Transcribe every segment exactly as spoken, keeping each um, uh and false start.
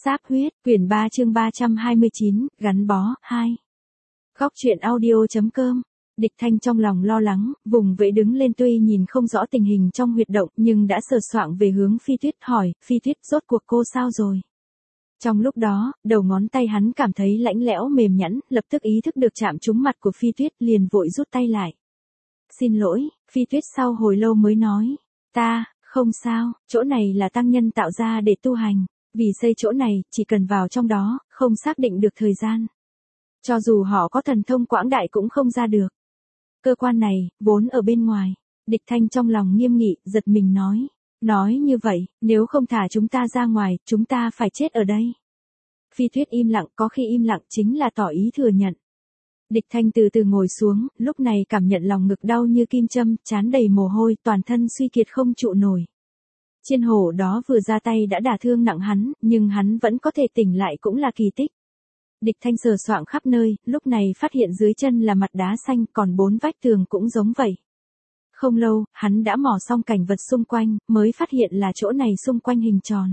Sáp huyết, quyển ba chương ba trăm hai mươi chín, gắn bó, hai. Góc truyện audio chấm com. Địch Thanh trong lòng lo lắng, vùng vẫy đứng lên tuy nhìn không rõ tình hình trong huyệt động nhưng đã sờ soạng về hướng Phi Tuyết hỏi, Phi Tuyết rốt cuộc cô sao rồi? Trong lúc đó, đầu ngón tay hắn cảm thấy lạnh lẽo mềm nhẵn, lập tức ý thức được chạm trúng mặt của Phi Tuyết liền vội rút tay lại. Xin lỗi, Phi Tuyết sau hồi lâu mới nói, ta, không sao, chỗ này là tăng nhân tạo ra để tu hành. Vì xây chỗ này, chỉ cần vào trong đó, không xác định được thời gian. Cho dù họ có thần thông quảng đại cũng không ra được. Cơ quan này, vốn ở bên ngoài. Địch Thanh trong lòng nghiêm nghị, giật mình nói. Nói như vậy, nếu không thả chúng ta ra ngoài, chúng ta phải chết ở đây. Phi Tuyết im lặng, có khi im lặng chính là tỏ ý thừa nhận. Địch Thanh từ từ ngồi xuống, lúc này cảm nhận lòng ngực đau như kim châm, trán đầy mồ hôi, toàn thân suy kiệt không trụ nổi. Chiên hổ đó vừa ra tay đã đả thương nặng hắn, nhưng hắn vẫn có thể tỉnh lại cũng là kỳ tích. Địch Thanh sờ soạng khắp nơi, lúc này phát hiện dưới chân là mặt đá xanh, còn bốn vách tường cũng giống vậy. Không lâu, hắn đã mò xong cảnh vật xung quanh, mới phát hiện là chỗ này xung quanh hình tròn.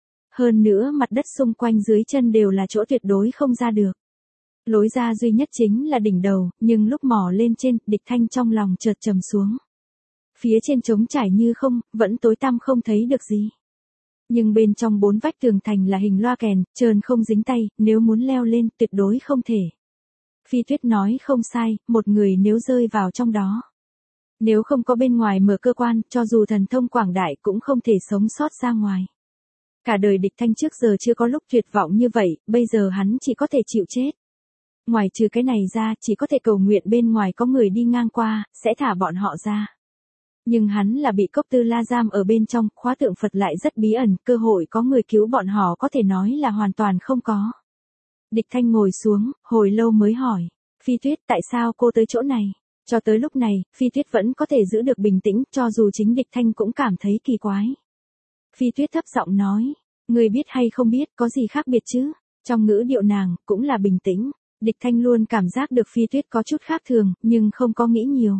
Hơn nữa mặt đất xung quanh dưới chân đều là chỗ tuyệt đối không ra được. Lối ra duy nhất chính là đỉnh đầu, nhưng lúc mò lên trên, Địch Thanh trong lòng chợt trầm xuống. Phía trên trống trải như không, vẫn tối tăm không thấy được gì. Nhưng bên trong bốn vách tường thành là hình loa kèn, trơn không dính tay, nếu muốn leo lên tuyệt đối không thể. Phi Tuyết nói không sai, một người nếu rơi vào trong đó. Nếu không có bên ngoài mở cơ quan, cho dù thần thông quảng đại cũng không thể sống sót ra ngoài. Cả đời Địch Thanh trước giờ chưa có lúc tuyệt vọng như vậy, bây giờ hắn chỉ có thể chịu chết. Ngoài trừ cái này ra, chỉ có thể cầu nguyện bên ngoài có người đi ngang qua, sẽ thả bọn họ ra. Nhưng hắn là bị Cốc Tư La giam ở bên trong, khóa tượng Phật lại rất bí ẩn, cơ hội có người cứu bọn họ có thể nói là hoàn toàn không có. Địch Thanh ngồi xuống, hồi lâu mới hỏi, Phi Tuyết tại sao cô tới chỗ này? Cho tới lúc này, Phi Tuyết vẫn có thể giữ được bình tĩnh, cho dù chính Địch Thanh cũng cảm thấy kỳ quái. Phi Tuyết thấp giọng nói, người biết hay không biết có gì khác biệt chứ? Trong ngữ điệu nàng, cũng là bình tĩnh. Địch Thanh luôn cảm giác được Phi Tuyết có chút khác thường, nhưng không có nghĩ nhiều.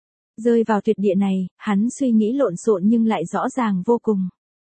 Rơi vào tuyệt địa này, hắn suy nghĩ lộn xộn nhưng lại rõ ràng vô cùng.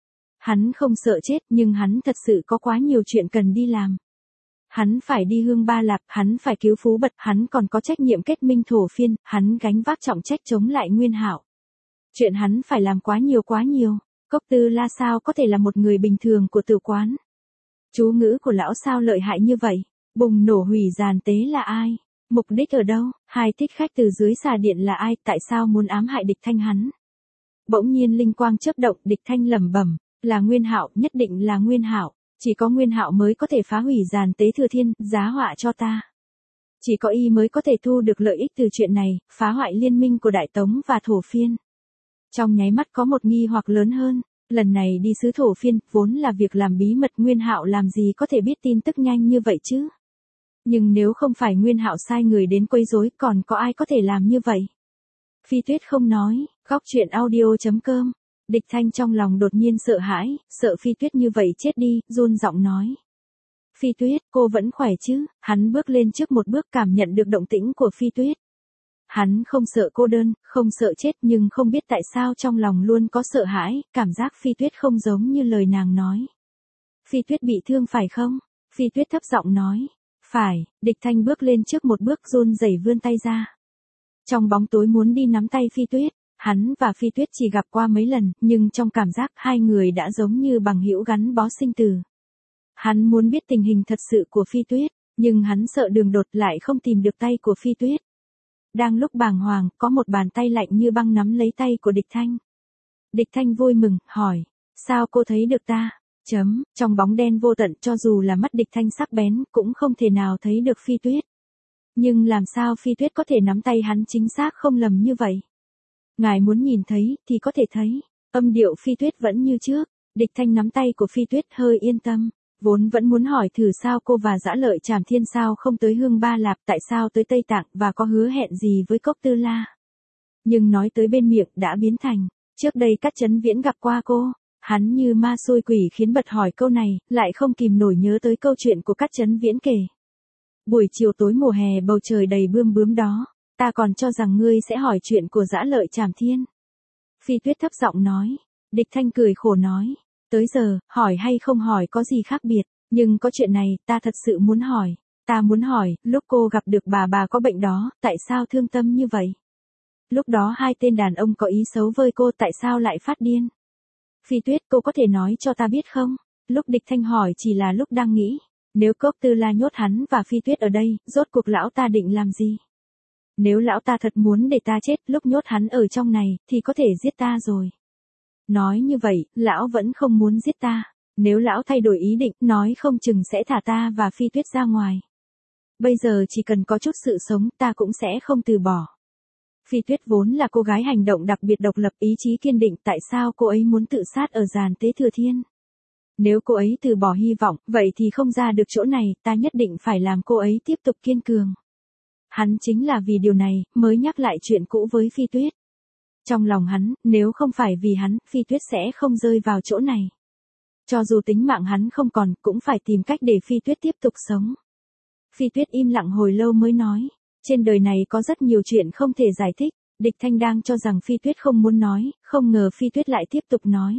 Hắn không sợ chết nhưng hắn thật sự có quá nhiều chuyện cần đi làm. Hắn phải đi Hương Ba Lạp, hắn phải cứu Phú Bật, hắn còn có trách nhiệm kết minh thổ phiên, hắn gánh vác trọng trách chống lại Nguyên Hạo. Chuyện hắn phải làm quá nhiều quá nhiều, Cốc Tư La sao có thể là một người bình thường của tử quán. Chú ngữ của lão sao lợi hại như vậy, bùng nổ hủy giàn tế là ai? Mục đích ở đâu? Hai thích khách từ dưới xà điện là ai? Tại sao muốn ám hại Địch Thanh hắn? Bỗng nhiên linh quang chớp động, Địch Thanh lẩm bẩm, là Nguyên Hạo, nhất định là Nguyên Hạo, chỉ có Nguyên Hạo mới có thể phá hủy giàn tế thừa thiên, giá họa cho ta. Chỉ có y mới có thể thu được lợi ích từ chuyện này, phá hoại liên minh của Đại Tống và Thổ Phiên. Trong nháy mắt có một nghi hoặc lớn hơn, lần này đi xứ Thổ Phiên, vốn là việc làm bí mật, Nguyên Hạo làm gì có thể biết tin tức nhanh như vậy chứ? Nhưng nếu không phải Nguyên Hạo sai người đến quấy rối, còn có ai có thể làm như vậy? Phi Tuyết không nói, góc truyện audio chấm com. Địch Thanh trong lòng đột nhiên sợ hãi, sợ Phi Tuyết như vậy chết đi, run giọng nói. Phi Tuyết, cô vẫn khỏe chứ? Hắn bước lên trước một bước cảm nhận được động tĩnh của Phi Tuyết. Hắn không sợ cô đơn, không sợ chết nhưng không biết tại sao trong lòng luôn có sợ hãi, cảm giác Phi Tuyết không giống như lời nàng nói. Phi Tuyết bị thương phải không? Phi Tuyết thấp giọng nói. Phải, Địch Thanh bước lên trước một bước run rẩy vươn tay ra. Trong bóng tối muốn đi nắm tay Phi Tuyết, hắn và Phi Tuyết chỉ gặp qua mấy lần, nhưng trong cảm giác hai người đã giống như bằng hữu gắn bó sinh tử. Hắn muốn biết tình hình thật sự của Phi Tuyết, nhưng hắn sợ đường đột lại không tìm được tay của Phi Tuyết. Đang lúc bàng hoàng, có một bàn tay lạnh như băng nắm lấy tay của Địch Thanh. Địch Thanh vui mừng, hỏi, sao cô thấy được ta? Chấm, trong bóng đen vô tận cho dù là mắt Địch Thanh sắc bén cũng không thể nào thấy được Phi Tuyết. Nhưng làm sao Phi Tuyết có thể nắm tay hắn chính xác không lầm như vậy? Ngài muốn nhìn thấy thì có thể thấy, âm điệu Phi Tuyết vẫn như trước, Địch Thanh nắm tay của Phi Tuyết hơi yên tâm, vốn vẫn muốn hỏi thử sao cô và Dã Lợi Trảm Thiên sao không tới Hương Ba Lạp, tại sao tới Tây Tạng và có hứa hẹn gì với Cốc Tư La. Nhưng nói tới bên miệng đã biến thành, trước đây Cát Chấn Viễn gặp qua cô. Hắn như ma xôi quỷ khiến bật hỏi câu này, lại không kìm nổi nhớ tới câu chuyện của Cát Chấn Viễn kể. Buổi chiều tối mùa hè bầu trời đầy bươm bướm đó, ta còn cho rằng ngươi sẽ hỏi chuyện của Dã Lợi Trảm Thiên. Phi Tuyết thấp giọng nói, Địch Thanh cười khổ nói, tới giờ, hỏi hay không hỏi có gì khác biệt, Nhưng có chuyện này, ta thật sự muốn hỏi. Ta muốn hỏi, lúc cô gặp được bà bà có bệnh đó, tại sao thương tâm như vậy? Lúc đó hai tên đàn ông có ý xấu với cô, tại sao lại phát điên? Phi Tuyết, cô có thể nói cho ta biết không? Lúc Địch Thanh hỏi chỉ là lúc đang nghĩ. Nếu Cốc Tư La nhốt hắn và Phi Tuyết ở đây, rốt cuộc lão ta định làm gì? Nếu lão ta thật muốn để ta chết lúc nhốt hắn ở trong này, thì có thể giết ta rồi. Nói như vậy, lão vẫn không muốn giết ta. Nếu lão thay đổi ý định, nói không chừng sẽ thả ta và Phi Tuyết ra ngoài. Bây giờ chỉ cần có chút sự sống, ta cũng sẽ không từ bỏ. Phi Tuyết vốn là cô gái hành động đặc biệt độc lập, ý chí kiên định, tại sao cô ấy muốn tự sát ở giàn tế Thừa Thiên? Nếu cô ấy từ bỏ hy vọng, vậy thì không ra được chỗ này, ta nhất định phải làm cô ấy tiếp tục kiên cường. Hắn chính là vì điều này, mới nhắc lại chuyện cũ với Phi Tuyết. Trong lòng hắn, nếu không phải vì hắn, Phi Tuyết sẽ không rơi vào chỗ này. Cho dù tính mạng hắn không còn, cũng phải tìm cách để Phi Tuyết tiếp tục sống. Phi Tuyết im lặng hồi lâu mới nói, trên đời này có rất nhiều chuyện không thể giải thích. Địch Thanh đang cho rằng Phi Tuyết không muốn nói, không ngờ Phi Tuyết lại tiếp tục nói.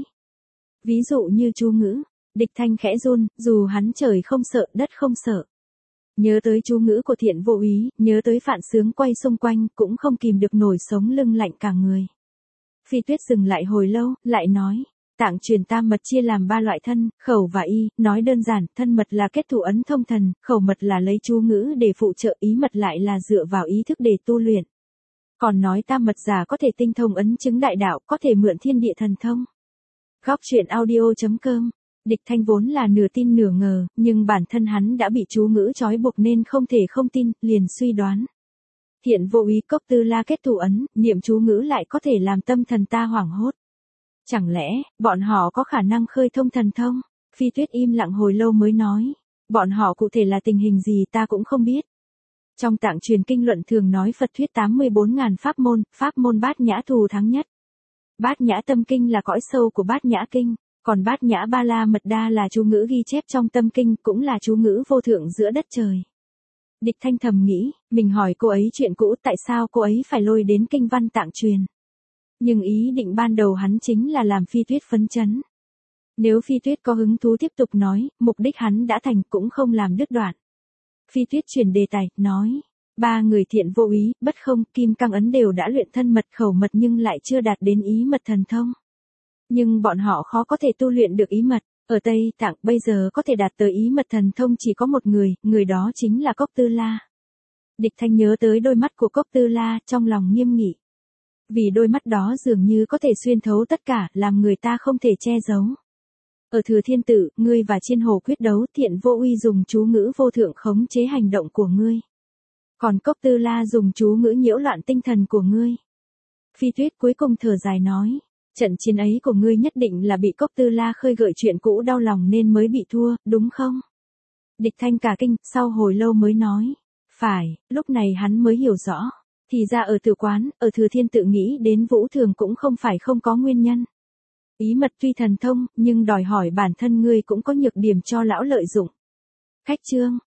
Ví dụ như chú ngữ, Địch Thanh khẽ run, dù hắn trời không sợ, đất không sợ. Nhớ tới chú ngữ của Thiện Vô Úy, nhớ tới Phạn Sướng quay xung quanh, cũng không kìm được nổi sống lưng lạnh cả người. Phi Tuyết dừng lại hồi lâu, lại nói, tạng truyền tam mật chia làm ba loại thân, khẩu và y, nói đơn giản, thân mật là kết thủ ấn thông thần, khẩu mật là lấy chú ngữ để phụ trợ, ý mật lại là dựa vào ý thức để tu luyện. Còn nói tam mật giả có thể tinh thông ấn chứng đại đạo, có thể mượn thiên địa thần thông. Góc truyện audio chấm com. Địch Thanh vốn là nửa tin nửa ngờ, nhưng bản thân hắn đã bị chú ngữ trói buộc nên không thể không tin, liền suy đoán. Thiện Vô Úy, Cốc Tư La kết thủ ấn, niệm chú ngữ lại có thể làm tâm thần ta hoảng hốt. Chẳng lẽ, bọn họ có khả năng khơi thông thần thông? Phi Tuyết im lặng hồi lâu mới nói. Bọn họ cụ thể là tình hình gì ta cũng không biết. Trong tạng truyền kinh luận thường nói Phật thuyết tám mươi bốn ngàn pháp môn, pháp môn Bát Nhã thù thắng nhất. Bát Nhã tâm kinh là cõi sâu của Bát Nhã kinh, còn Bát Nhã ba la mật đa là chú ngữ ghi chép trong tâm kinh, cũng là chú ngữ vô thượng giữa đất trời. Địch Thanh thầm nghĩ, mình hỏi cô ấy chuyện cũ, tại sao cô ấy phải lôi đến kinh văn tạng truyền. Nhưng ý định ban đầu hắn chính là làm Phi Tuyết phấn chấn. Nếu Phi Tuyết có hứng thú tiếp tục nói, mục đích hắn đã thành, cũng không làm đứt đoạn. Phi Tuyết chuyển đề tài, nói, ba người Thiện Vô Úy, Bất Không, Kim Cang Ấn đều đã luyện thân mật khẩu mật nhưng lại chưa đạt đến ý mật thần thông. Nhưng bọn họ khó có thể tu luyện được ý mật, ở Tây Tạng bây giờ có thể đạt tới ý mật thần thông chỉ có một người, người đó chính là Cốc Tư La. Địch Thanh nhớ tới đôi mắt của Cốc Tư La, trong lòng nghiêm nghị. Vì đôi mắt đó dường như có thể xuyên thấu tất cả, làm người ta không thể che giấu. Ở Thừa Thiên Tự, ngươi và Chiên Hồ quyết đấu, Thiện Vô Úy dùng chú ngữ vô thượng khống chế hành động của ngươi. Còn Cốc Tư La dùng chú ngữ nhiễu loạn tinh thần của ngươi. Phi Tuyết cuối cùng thở dài nói, trận chiến ấy của ngươi nhất định là bị Cốc Tư La khơi gợi chuyện cũ đau lòng nên mới bị thua, đúng không? Địch Thanh cả kinh, sau hồi lâu mới nói, phải, lúc này hắn mới hiểu rõ. Thì ra ở Tử Quán, ở Thừa Thiên Tự nghĩ đến Vũ Thường cũng không phải không có nguyên nhân. Ý mật tuy thần thông, nhưng đòi hỏi bản thân ngươi cũng có nhược điểm cho lão lợi dụng. Khách chương